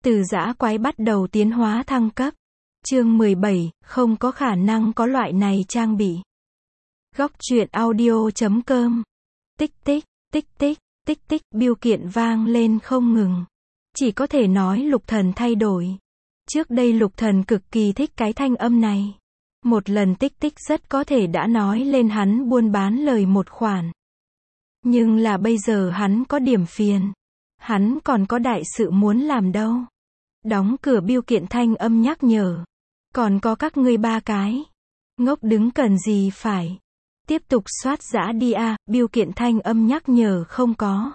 Từ dã quái bắt đầu tiến hóa thăng cấp. Chương 17, không có khả năng có loại này trang bị. Góc truyện audio.com. Tích tích, tích tích, tích tích, bưu kiện vang lên không ngừng. Chỉ có thể nói Lục Thần thay đổi. Trước đây Lục Thần cực kỳ thích cái thanh âm này. Một lần tích tích rất có thể đã nói lên hắn buôn bán lời một khoản. Nhưng là bây giờ hắn có điểm phiền. Hắn còn có đại sự muốn làm đâu. Đóng cửa bưu kiện thanh âm nhắc nhở. Còn có các ngươi ba cái. Ngốc đứng cần gì phải. Tiếp tục soát dã đi a, bưu kiện thanh âm nhắc nhở không có.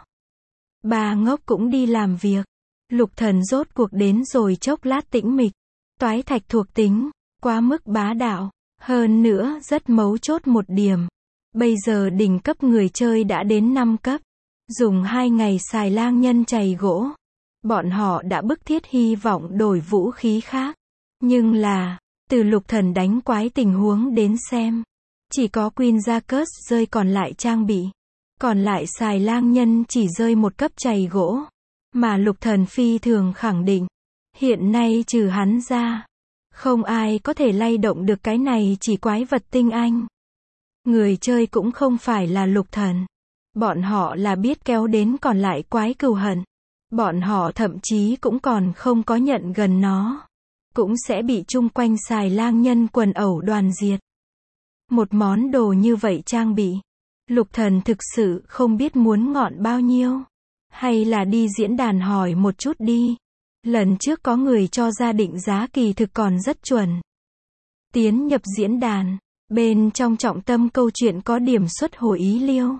Ba ngốc cũng đi làm việc. Lục Thần rốt cuộc đến rồi chốc lát tĩnh mịch. Toái thạch thuộc tính, quá mức bá đạo. Hơn nữa rất mấu chốt một điểm. Bây giờ đỉnh cấp người chơi đã đến 5 cấp. Dùng 2 ngày xài lang nhân chày gỗ. Bọn họ đã bức thiết hy vọng đổi vũ khí khác. Nhưng là, từ Lục Thần đánh quái tình huống đến xem. Chỉ có Queen Jacques rơi còn lại trang bị. Còn lại xài lang nhân chỉ rơi một cấp chày gỗ. Mà Lục Thần phi thường khẳng định. Hiện nay trừ hắn ra. Không ai có thể lay động được cái này chỉ quái vật tinh anh. Người chơi cũng không phải là Lục Thần. Bọn họ là biết kéo đến còn lại quái cừu hận. Bọn họ thậm chí cũng còn không có nhận gần nó. Cũng sẽ bị chung quanh xài lang nhân quần ẩu đoàn diệt. Một món đồ như vậy trang bị. Lục Thần thực sự không biết muốn ngọn bao nhiêu. Hay là đi diễn đàn hỏi một chút đi. Lần trước có người cho ra định giá kỳ thực còn rất chuẩn. Tiến nhập diễn đàn. Bên trong trọng tâm câu chuyện có điểm xuất hồi ý liêu.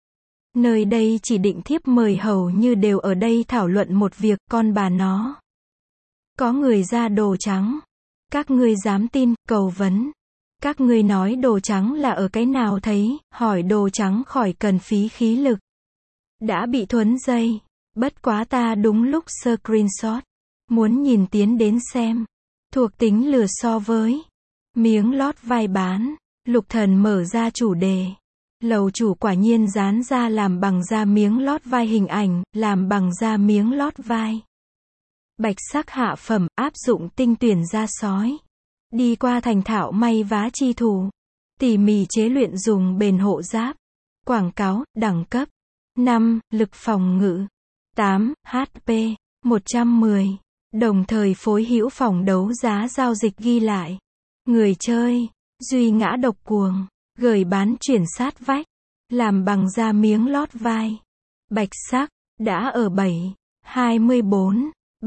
Nơi đây chỉ định thiếp mời hầu như đều ở đây thảo luận một việc, con bà nó. Có người ra đồ trắng. Các ngươi dám tin, cầu vấn. Các ngươi nói đồ trắng là ở cái nào thấy, hỏi đồ trắng khỏi cần phí khí lực. Đã bị thuấn dây. Bất quá ta đúng lúc screenshot. Muốn nhìn tiến đến xem. Thuộc tính lừa so với. Miếng lót vai bán. Lục Thần mở ra chủ đề. Lầu chủ quả nhiên dán ra làm bằng da miếng lót vai hình ảnh, làm bằng da miếng lót vai. Bạch sắc hạ phẩm, áp dụng tinh tuyển da sói. Đi qua thành thạo may vá chi thủ. Tỉ mỉ chế luyện dùng bền hộ giáp. Quảng cáo, đẳng cấp. 5, lực phòng ngự. 8, HP. 110. Đồng thời phối hữu phòng đấu giá giao dịch ghi lại. Người chơi. Duy ngã độc cuồng. Gửi bán chuyển sát vách. Làm bằng da miếng lót vai. Bạch sắc. Đã ở 7, 24,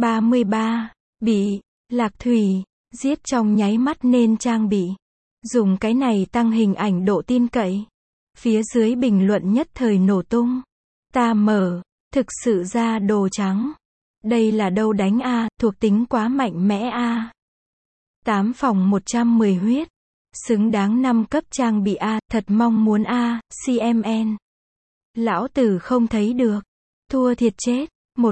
33. Bị. Lạc thủy. Giết trong nháy mắt nên trang bị. Dùng cái này tăng hình ảnh độ tin cậy. Phía dưới bình luận nhất thời nổ tung. Ta mở. Thực sự ra đồ trắng. Đây là đâu đánh a, thuộc tính quá mạnh mẽ a. 8 phòng 110 huyết. Xứng đáng 5 cấp trang bị a, thật mong muốn a, CMN. Lão tử không thấy được. Thua thiệt chết.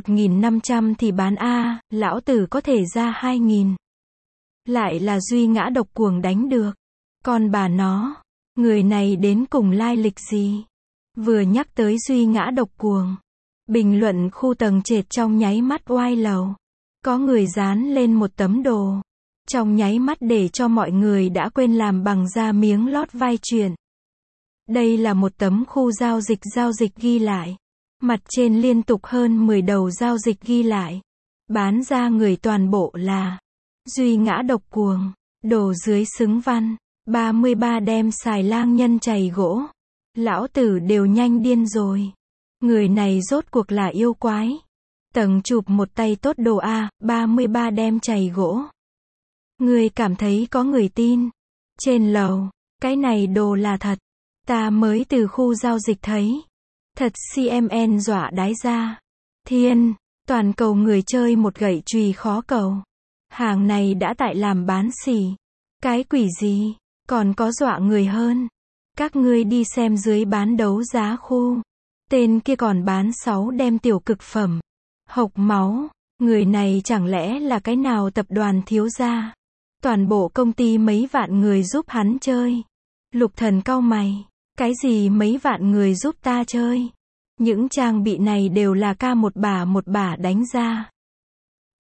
1.500 thì bán a, lão tử có thể ra 2.000. Lại là duy ngã độc cuồng đánh được. Còn bà nó, người này đến cùng lai lịch gì? Vừa nhắc tới duy ngã độc cuồng. Bình luận khu tầng trệt trong nháy mắt oai lầu. Có người dán lên một tấm đồ. Trong nháy mắt để cho mọi người đã quên làm bằng da miếng lót vai chuyện. Đây là một tấm khu giao dịch ghi lại. Mặt trên liên tục hơn 10 đầu giao dịch ghi lại. Bán ra người toàn bộ là duy ngã độc cuồng. Đồ dưới xứng văn. 33 đem xài lang nhân chày gỗ. Lão tử đều nhanh điên rồi. Người này rốt cuộc là yêu quái. Tầng chụp một tay tốt đồ A, 33 đem chày gỗ. Người cảm thấy có người tin. Trên lầu, cái này đồ là thật. Ta mới từ khu giao dịch thấy. Thật CMN dọa đái ra. Thiên, toàn cầu người chơi một gậy chùy khó cầu. Hàng này đã tại làm bán xỉ. Cái quỷ gì, còn có dọa người hơn. Các ngươi đi xem dưới bán đấu giá khu. Tên kia còn bán 6 đem tiểu cực phẩm. Hộc máu, người này chẳng lẽ là cái nào tập đoàn thiếu gia? Toàn bộ công ty mấy vạn người giúp hắn chơi. Lục Thần cau mày. Cái gì mấy vạn người giúp ta chơi? Những trang bị này đều là ca một bả đánh ra.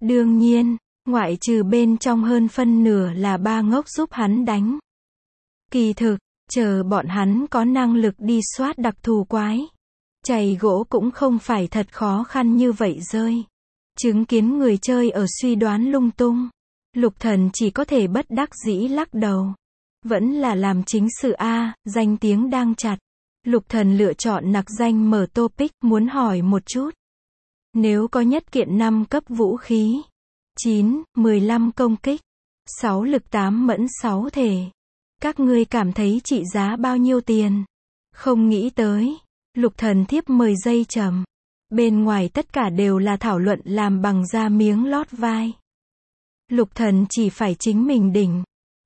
Đương nhiên, ngoại trừ bên trong hơn phân nửa là ba ngốc giúp hắn đánh. Kỳ thực, chờ bọn hắn có năng lực đi soát đặc thù quái. Chày gỗ cũng không phải thật khó khăn như vậy rơi. Chứng kiến người chơi ở suy đoán lung tung. Lục Thần chỉ có thể bất đắc dĩ lắc đầu. Vẫn là làm chính sự A, danh tiếng đang chặt. Lục Thần lựa chọn nặc danh mở topic, muốn hỏi một chút. Nếu có nhất kiện 5 cấp vũ khí, 9, 15 công kích, 6 lực 8 mẫn 6 thể, các ngươi cảm thấy trị giá bao nhiêu tiền? Không nghĩ tới. Lục Thần thiếp mời dây trầm. Bên ngoài tất cả đều là thảo luận làm bằng da miếng lót vai. Lục Thần chỉ phải chính mình đỉnh.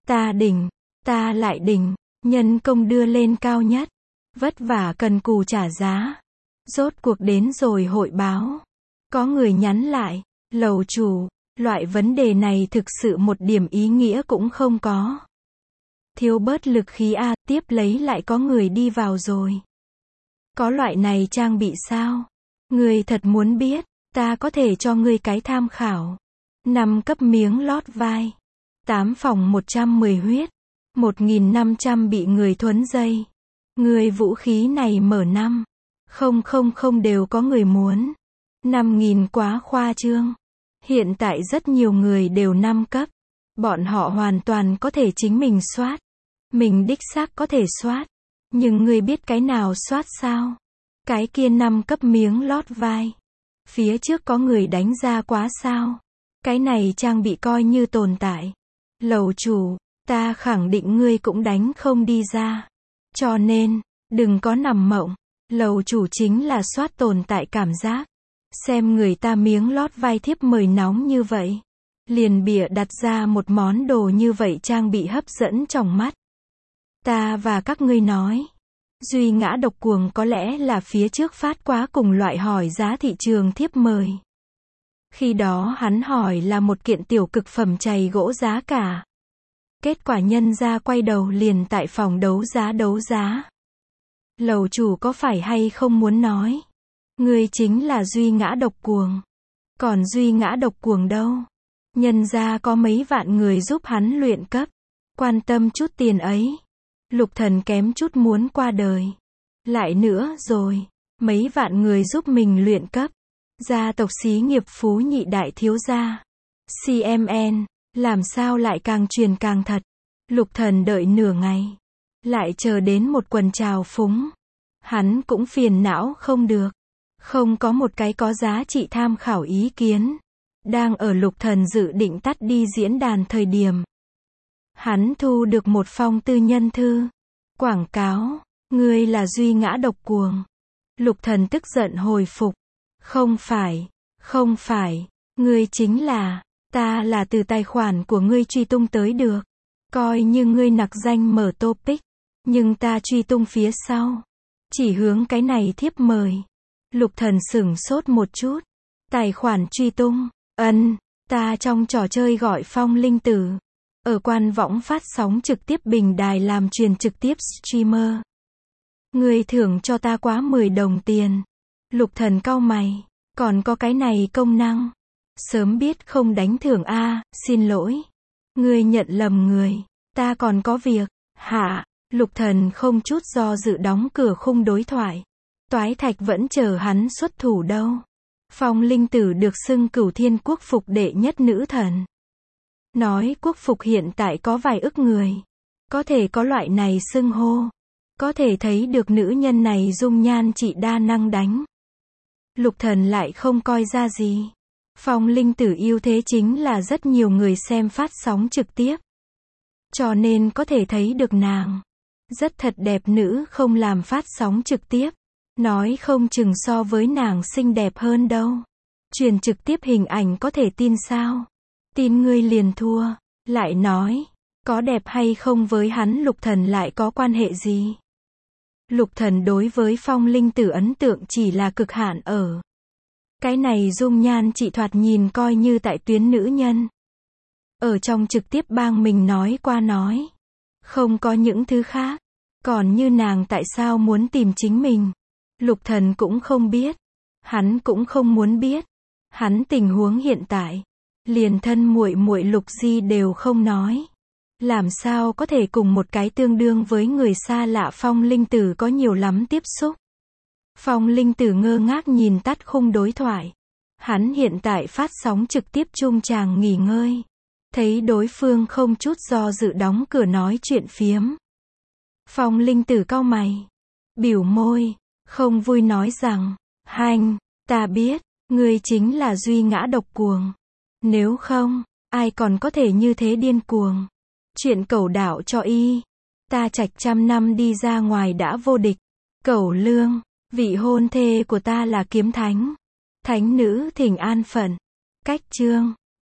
Ta lại đỉnh. Nhân công đưa lên cao nhất. Vất vả cần cù trả giá. Rốt cuộc đến rồi hội báo. Có người nhắn lại. Lầu chủ, loại vấn đề này thực sự một điểm ý nghĩa cũng không có. Thiếu bớt lực khí A, tiếp lấy lại có người đi vào rồi. Có loại này trang bị sao? Ngươi thật muốn biết, ta có thể cho ngươi cái tham khảo. 5 cấp miếng lót vai. 8 phòng 110 huyết. 1.500 bị người thuấn dây. Người vũ khí này mở 5. Không đều có người muốn. 5.000 quá khoa trương. Hiện tại rất nhiều người đều 5 cấp. Bọn họ hoàn toàn có thể chính mình soát. Mình đích xác có thể soát. Nhưng ngươi biết cái nào soát sao? Cái kia 5 cấp miếng lót vai. Phía trước có người đánh ra quá sao? Cái này trang bị coi như tồn tại. Lầu chủ, ta khẳng định ngươi cũng đánh không đi ra. Cho nên, đừng có nằm mộng. Lầu chủ chính là soát tồn tại cảm giác. Xem người ta miếng lót vai thiếp mời nóng như vậy. Liền bịa đặt ra một món đồ như vậy trang bị hấp dẫn trong mắt. Ta và các ngươi nói. Duy Ngã Độc Cuồng có lẽ là phía trước phát quá cùng loại hỏi giá thị trường thiếp mời. Khi đó hắn hỏi là một kiện tiểu cực phẩm chày gỗ giá cả. Kết quả nhân ra quay đầu liền tại phòng đấu giá. Lầu chủ có phải hay không muốn nói? Ngươi chính là Duy Ngã Độc Cuồng. Còn Duy Ngã Độc Cuồng đâu? Nhân ra có mấy vạn người giúp hắn luyện cấp. Quan tâm chút tiền ấy. Lục Thần kém chút muốn qua đời. Lại nữa rồi. Mấy vạn người giúp mình luyện cấp. Gia tộc xí nghiệp phú nhị đại thiếu gia. CMN. Làm sao lại càng truyền càng thật. Lục Thần đợi nửa ngày. Lại chờ đến một quần trào phúng. Hắn cũng phiền não không được. Không có một cái có giá trị tham khảo ý kiến. Đang ở Lục Thần dự định tắt đi diễn đàn thời điểm. Hắn thu được một phong tư nhân thư. Quảng cáo. Ngươi là Duy Ngã Độc Cuồng. Lục Thần tức giận hồi phục. Không phải. Ngươi chính là. Ta là từ tài khoản của ngươi truy tung tới được. Coi như ngươi nặc danh mở topic. Nhưng ta truy tung phía sau. Chỉ hướng cái này thiếp mời. Lục Thần sửng sốt một chút. Tài khoản truy tung. Ta trong trò chơi gọi Phong Linh Tử. Ở quan võng phát sóng trực tiếp bình đài làm truyền trực tiếp streamer. Ngươi thưởng cho ta quá 10 đồng tiền. Lục Thần cau mày. Còn có cái này công năng. Sớm biết không đánh thưởng a, xin lỗi. Ngươi nhận lầm người. Ta còn có việc. Hả? Lục Thần không chút do dự đóng cửa khung đối thoại. Toái Thạch vẫn chờ hắn xuất thủ đâu. Phong Linh Tử được xưng Cửu Thiên quốc phục đệ nhất nữ thần. Nói quốc phục hiện tại có vài ức người. Có thể có loại này xưng hô. Có thể thấy được nữ nhân này dung nhan trị đa năng đánh. Lục Thần lại không coi ra gì. Phong Linh Tử ưu thế chính là rất nhiều người xem phát sóng trực tiếp. Cho nên có thể thấy được nàng. Rất thật đẹp nữ không làm phát sóng trực tiếp. Nói không chừng so với nàng xinh đẹp hơn đâu. Truyền trực tiếp hình ảnh có thể tin sao? Tin ngươi liền thua. Lại nói, có đẹp hay không với hắn Lục Thần lại có quan hệ gì? Lục Thần đối với Phong Linh Tử ấn tượng chỉ là cực hạn ở. Cái này dung nhan chị thoạt nhìn coi như tại tuyến nữ nhân. Ở trong trực tiếp bang mình nói qua nói. Không có những thứ khác. Còn như nàng tại sao muốn tìm chính mình? Lục Thần cũng không biết. Hắn cũng không muốn biết. Hắn tình huống hiện tại. Liền thân muội muội Lục Di đều không nói. Làm sao có thể cùng một cái tương đương với người xa lạ Phong Linh Tử có nhiều lắm tiếp xúc. Phong Linh Tử ngơ ngác nhìn tắt khung đối thoại. Hắn hiện tại phát sóng trực tiếp chung chàng nghỉ ngơi. Thấy đối phương không chút do dự đóng cửa nói chuyện phiếm. Phong Linh Tử cau mày. Biểu môi, không vui nói rằng, Hành, ta biết, ngươi chính là duy ngã độc cuồng. Nếu không, ai còn có thể như thế điên cuồng. Chuyện cẩu đạo cho y. Ta Trạch 100 năm đi ra ngoài đã vô địch. Cẩu Lương, vị hôn thê của ta là kiếm thánh. Thánh nữ thỉnh an phận. Cách chương.